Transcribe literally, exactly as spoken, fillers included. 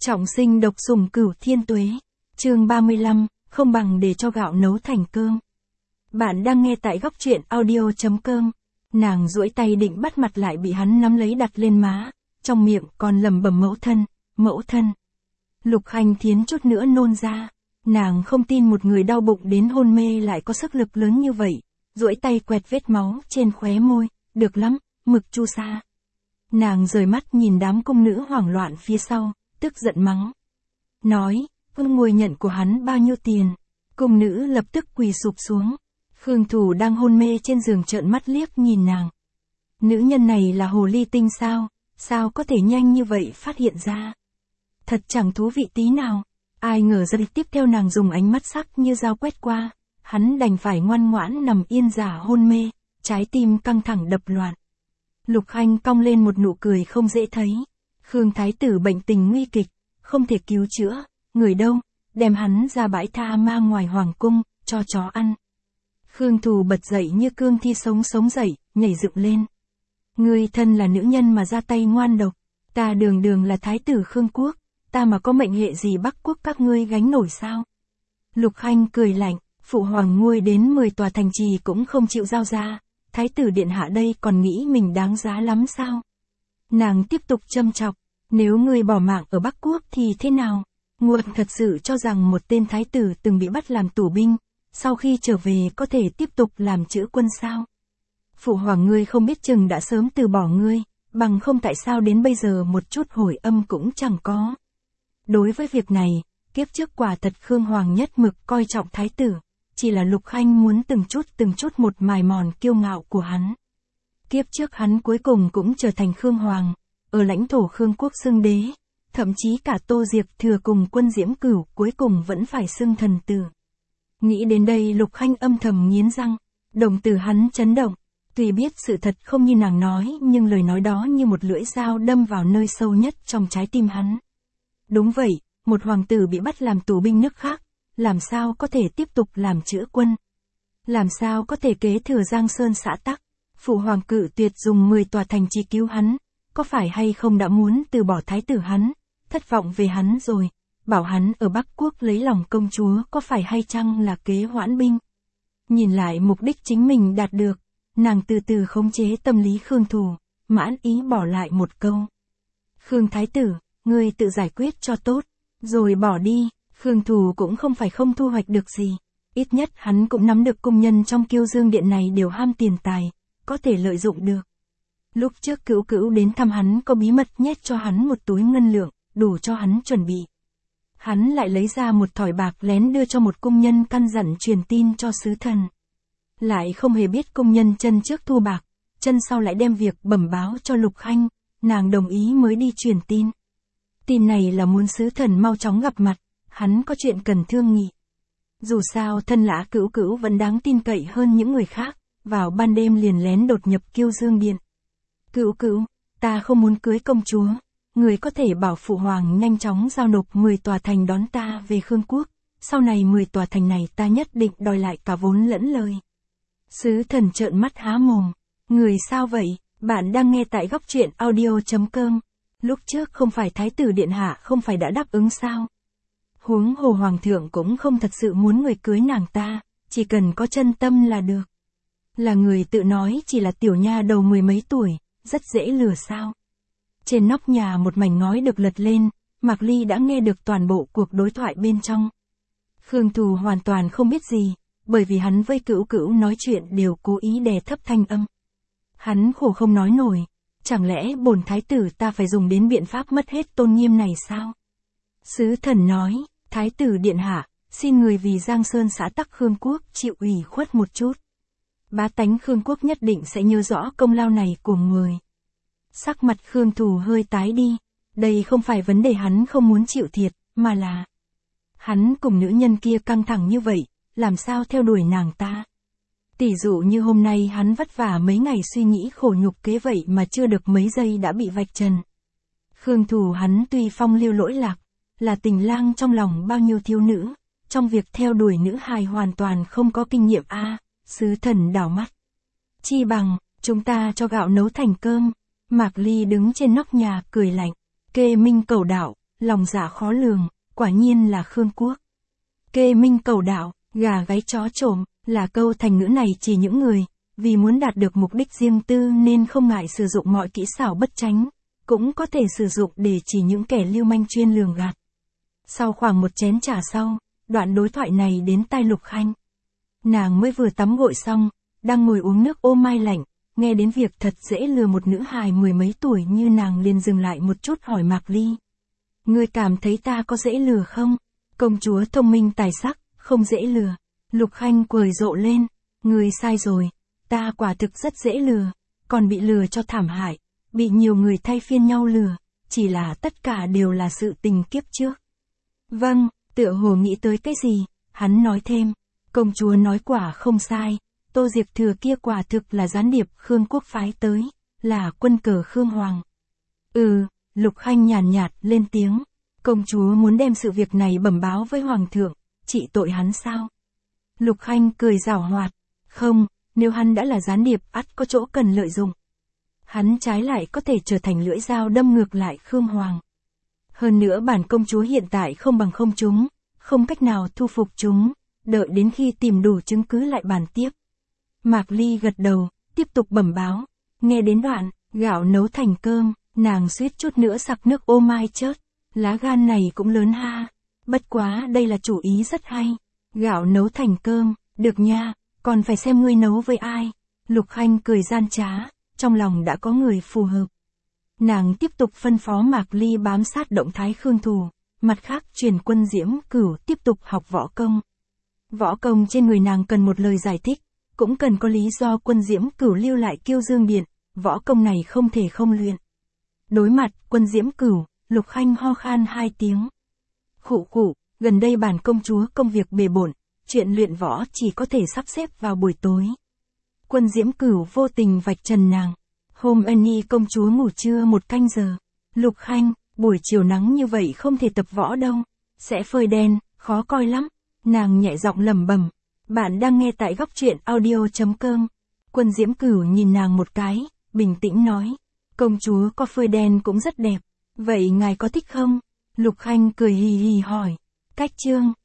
Trọng sinh độc sủng cửu thiên tuế. Chương ba mươi lăm, không bằng để cho gạo nấu thành cơm. Bạn đang nghe tại góc truyện audio chấm com. Nàng duỗi tay định bắt mặt lại bị hắn nắm lấy đặt lên má, trong miệng còn lẩm bẩm mẫu thân, mẫu thân. Lục Khanh Thiến chút nữa nôn ra, nàng không tin một người đau bụng đến hôn mê lại có sức lực lớn như vậy, duỗi tay quẹt vết máu trên khóe môi, được lắm, mực chu sa. Nàng rời mắt nhìn đám cung nữ hoảng loạn phía sau, tức giận mắng. Nói, quân ngồi nhận của hắn bao nhiêu tiền? Cung nữ lập tức quỳ sụp xuống. Khương Thủ đang hôn mê trên giường trợn mắt liếc nhìn nàng. Nữ nhân này là hồ ly tinh sao? Sao có thể nhanh như vậy phát hiện ra? Thật chẳng thú vị tí nào. Ai ngờ ra tiếp theo nàng dùng ánh mắt sắc như dao quét qua. Hắn đành phải ngoan ngoãn nằm yên giả hôn mê, trái tim căng thẳng đập loạn. Lục Khanh cong lên một nụ cười không dễ thấy. Khương Thái tử bệnh tình nguy kịch, không thể cứu chữa, người đâu, đem hắn ra bãi tha ma ngoài hoàng cung, cho chó ăn. Khương Thù bật dậy như cương thi sống sống dậy, nhảy dựng lên. Ngươi thân là nữ nhân mà ra tay ngoan độc, ta đường đường là thái tử Khương quốc, ta mà có mệnh hệ gì Bắc quốc các ngươi gánh nổi sao? Lục Khanh cười lạnh, phụ hoàng nguôi đến mười tòa thành trì cũng không chịu giao ra, thái tử điện hạ đây còn nghĩ mình đáng giá lắm sao? Nàng tiếp tục châm chọc, nếu ngươi bỏ mạng ở Bắc quốc thì thế nào? Nguồn thật sự cho rằng một tên thái tử từng bị bắt làm tù binh, sau khi trở về có thể tiếp tục làm chữ quân sao? Phụ hoàng ngươi không biết chừng đã sớm từ bỏ ngươi, bằng không tại sao đến bây giờ một chút hồi âm cũng chẳng có. Đối với việc này, kiếp trước quả thật Khương Hoàng nhất mực coi trọng thái tử, chỉ là Lục Khanh muốn từng chút từng chút một mài mòn kiêu ngạo của hắn. Kiếp trước hắn cuối cùng cũng trở thành Khương Hoàng, ở lãnh thổ Khương quốc xưng đế, thậm chí cả Tô Diệp Thừa cùng Quân Diễm Cửu cuối cùng vẫn phải xưng thần tử. Nghĩ đến đây Lục Khanh âm thầm nghiến răng, đồng tử hắn chấn động, tuy biết sự thật không như nàng nói nhưng lời nói đó như một lưỡi dao đâm vào nơi sâu nhất trong trái tim hắn. Đúng vậy, một hoàng tử bị bắt làm tù binh nước khác, làm sao có thể tiếp tục làm chữa quân? Làm sao có thể kế thừa Giang Sơn xã tắc? Phụ hoàng cự tuyệt dùng mười tòa thành trì cứu hắn, có phải hay không đã muốn từ bỏ thái tử hắn, thất vọng về hắn rồi, bảo hắn ở Bắc quốc lấy lòng công chúa có phải hay chăng là kế hoãn binh? Nhìn lại mục đích chính mình đạt được, nàng từ từ khống chế tâm lý Khương Thù, mãn ý bỏ lại một câu. Khương thái tử, ngươi tự giải quyết cho tốt, rồi bỏ đi. Khương Thù cũng không phải không thu hoạch được gì, ít nhất hắn cũng nắm được cung nhân trong Kiêu Dương điện này đều ham tiền tài, có thể lợi dụng được. Lúc trước Cửu Cửu đến thăm hắn có bí mật nhét cho hắn một túi ngân lượng, đủ cho hắn chuẩn bị. Hắn lại lấy ra một thỏi bạc lén đưa cho một cung nhân căn dặn truyền tin cho sứ thần. Lại không hề biết cung nhân chân trước thu bạc, chân sau lại đem việc bẩm báo cho Lục Khanh, nàng đồng ý mới đi truyền tin. Tin này là muốn sứ thần mau chóng gặp mặt, hắn có chuyện cần thương nghị. Dù sao thân lã Cửu Cửu vẫn đáng tin cậy hơn những người khác, vào ban đêm liền lén đột nhập Kiêu Dương điện. Cửu Cửu, ta không muốn cưới công chúa, người có thể bảo phụ hoàng nhanh chóng giao nộp mười tòa thành đón ta về Khương quốc, sau này mười tòa thành này ta nhất định đòi lại cả vốn lẫn lời. Sứ thần trợn mắt há mồm, người sao vậy? Bạn đang nghe tại góc truyện audio chấm com. Lúc trước không phải thái tử điện hạ không phải đã đáp ứng sao? Huống hồ hoàng thượng cũng không thật sự muốn người cưới nàng ta, chỉ cần có chân tâm là được. Là người tự nói chỉ là tiểu nha đầu mười mấy tuổi, rất dễ lừa sao? Trên nóc nhà một mảnh ngói được lật lên, Mạc Ly đã nghe được toàn bộ cuộc đối thoại bên trong. Khương Thù hoàn toàn không biết gì, bởi vì hắn với Cửu Cửu nói chuyện đều cố ý đè thấp thanh âm. Hắn khổ không nói nổi, chẳng lẽ bổn thái tử ta phải dùng đến biện pháp mất hết tôn nghiêm này sao? Sứ thần nói, thái tử điện hạ, xin người vì Giang Sơn xã tắc Khương quốc chịu ủy khuất một chút. Bá tánh Khương quốc nhất định sẽ nhớ rõ công lao này của người. Sắc mặt Khương Thù hơi tái đi, đây không phải vấn đề hắn không muốn chịu thiệt, mà là hắn cùng nữ nhân kia căng thẳng như vậy, làm sao theo đuổi nàng ta. Tỷ dụ như hôm nay hắn vất vả mấy ngày suy nghĩ khổ nhục kế vậy mà chưa được mấy giây đã bị vạch trần. Khương Thù hắn tuy phong lưu lỗi lạc, là tình lang trong lòng bao nhiêu thiếu nữ, trong việc theo đuổi nữ hài hoàn toàn không có kinh nghiệm a. À, sứ thần đảo mắt. Chi bằng, chúng ta cho gạo nấu thành cơm. Mạc Ly đứng trên nóc nhà cười lạnh, kê minh cầu đạo, lòng dạ khó lường, quả nhiên là Khương Quốc. Kê minh cầu đạo, gà gáy chó trộm, là câu thành ngữ này chỉ những người, vì muốn đạt được mục đích riêng tư nên không ngại sử dụng mọi kỹ xảo bất chánh, cũng có thể sử dụng để chỉ những kẻ lưu manh chuyên lường gạt. Sau khoảng một chén trà sau, đoạn đối thoại này đến tai Lục Khanh. Nàng mới vừa tắm gội xong, đang ngồi uống nước ô mai lạnh, nghe đến việc thật dễ lừa một nữ hài mười mấy tuổi như nàng liền dừng lại một chút hỏi Mạc Ly. Ngươi cảm thấy ta có dễ lừa không? Công chúa thông minh tài sắc, không dễ lừa. Lục Khanh cười rộ lên, ngươi sai rồi, ta quả thực rất dễ lừa, còn bị lừa cho thảm hại, bị nhiều người thay phiên nhau lừa, chỉ là tất cả đều là sự tình kiếp trước. Vâng, tựa hồ nghĩ tới cái gì, hắn nói thêm, công chúa nói quả không sai, Tô Diệp Thừa kia quả thực là gián điệp Khương Quốc phái tới, là quân cờ Khương Hoàng. Ừ, Lục Khanh nhàn nhạt, nhạt lên tiếng, công chúa muốn đem sự việc này bẩm báo với Hoàng thượng, trị tội hắn sao? Lục Khanh cười giảo hoạt, không, nếu hắn đã là gián điệp ắt có chỗ cần lợi dụng. Hắn trái lại có thể trở thành lưỡi dao đâm ngược lại Khương Hoàng. Hơn nữa bản công chúa hiện tại không bằng không chúng, không cách nào thu phục chúng, đợi đến khi tìm đủ chứng cứ lại bàn tiếp. Mạc Ly gật đầu, tiếp tục bẩm báo, nghe đến đoạn, gạo nấu thành cơm, nàng suýt chút nữa sặc nước ô mai chớt, lá gan này cũng lớn ha, bất quá đây là chủ ý rất hay, gạo nấu thành cơm, được nha, còn phải xem ngươi nấu với ai. Lục Khanh cười gian trá, trong lòng đã có người phù hợp. Nàng tiếp tục phân phó Mạc Ly bám sát động thái Khương Thù, mặt khác truyền quân Diễm Cửu tiếp tục học võ công. Võ công trên người nàng cần một lời giải thích, cũng cần có lý do quân Diễm Cửu lưu lại Kiêu Dương Điện, võ công này không thể không luyện. Đối mặt quân Diễm Cửu, Lục Khanh ho khan hai tiếng. Khụ khụ, gần đây bản công chúa công việc bề bộn, chuyện luyện võ chỉ có thể sắp xếp vào buổi tối. Quân Diễm Cửu vô tình vạch trần nàng. Hôm Annie công chúa ngủ trưa một canh giờ. Lục Khanh, buổi chiều nắng như vậy không thể tập võ đâu. Sẽ phơi đen, khó coi lắm. Nàng nhẹ giọng lẩm bẩm. Bạn đang nghe tại góc truyện audio chấm com. Quân Diễm Cửu nhìn nàng một cái, bình tĩnh nói. Công chúa có phơi đen cũng rất đẹp. Vậy ngài có thích không? Lục Khanh cười hì hì hỏi. Cách chương.